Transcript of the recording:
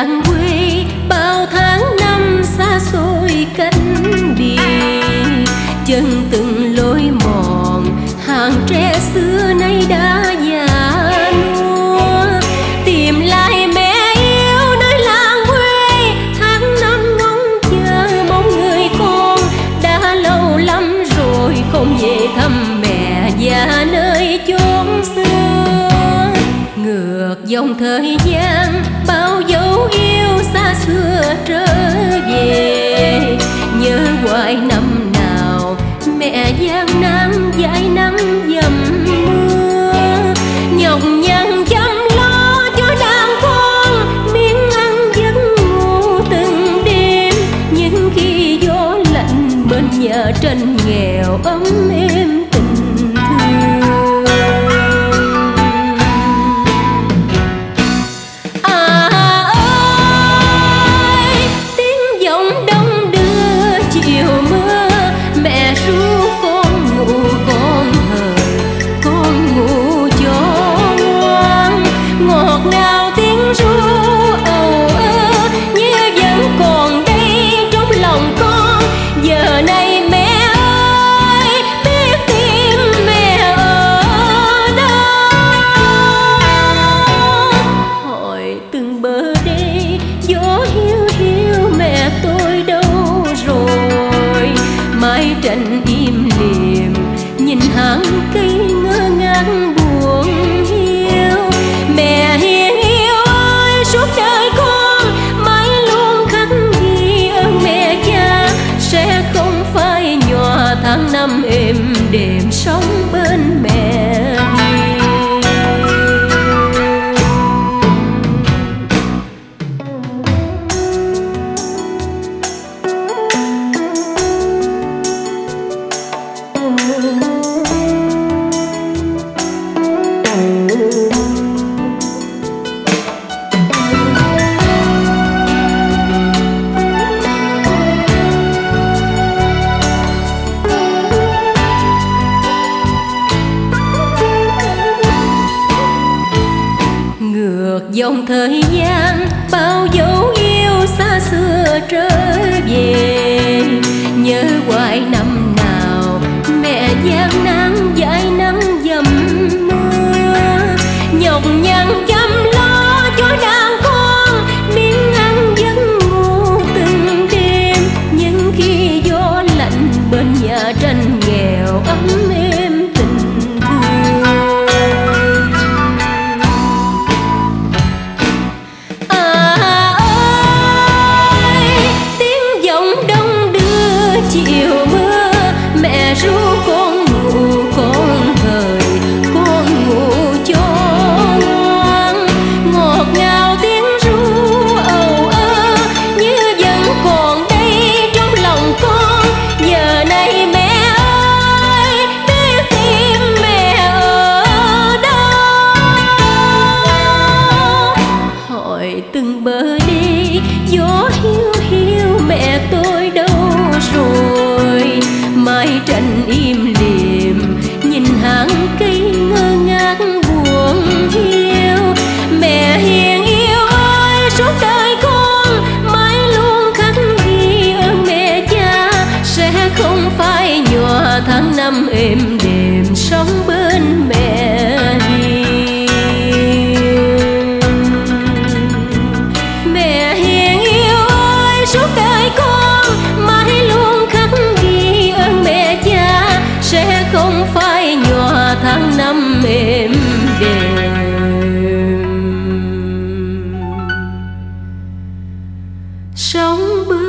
làng quê bao tháng năm xa xôi cách biệt, chân từng lối mòn hàng tre xưa nay đã già nua. Tìm lại mẹ yêu nơi làng quê, tháng năm ngóng chờ mong người con. Đã lâu lắm rồi không về thăm mẹ già nơi chốn xưa. Ngược dòng thời gian bao dấu yêu xa xưa trở về, nhớ hoài năm nào mẹ gian nan dãi nắng dầm mưa. Nhọc nhằn chăm lo cho đàn con, miếng ăn giấc ngủ từng đêm. Nhưng khi gió lạnh bên nhà tranh nghèo ấm êm tình thương. Tranh im lìm nhìn hàng cây ngơ ngác buồn hiu. Mẹ hiền yêu ơi, suốt đời con mãi luôn khắc ghi ơn mẹ cha. Sẽ không phai nhòa tháng năm êm đềm sống bên mẹ hiền. Dòng thời gian bao dấu yêu xa xưa trở về, nhớ hoài năm nào mẹ gian nan dãi nắng dầm mưa. Nhọc nhằn chăm lo cho đàn con, miếng ăn giấc ngủ từng đêm. Nhưng khi gió lạnh bên nhà tranh nghèo ấm êm tình thương. Chiều mưa mẹ ru con ngủ, con hời con ngủ cho ngoan. Ngọt ngào tiếng ru âu ơ như vẫn còn đây trong lòng con. Giờ này mẹ ơi, biết tìm mẹ ở đâu. Hỏi từng bờ đi gió hiu hiu mẹ tôi đâu rồi. Mái tranh im lìm nhìn hàng cây ngơ ngác buồn hiu. Mẹ hiền yêu ơi, suốt đời con mãi luôn khắc ghi ơn mẹ cha. Sẽ không phai nhòa tháng năm êm đềm sống bên mẹ hiền. Mẹ hiền yêu ơi, suốt đời con mãi luôn khắc ghi ơn mẹ cha. Sẽ không phai nhòa tháng năm êm đềm sống bên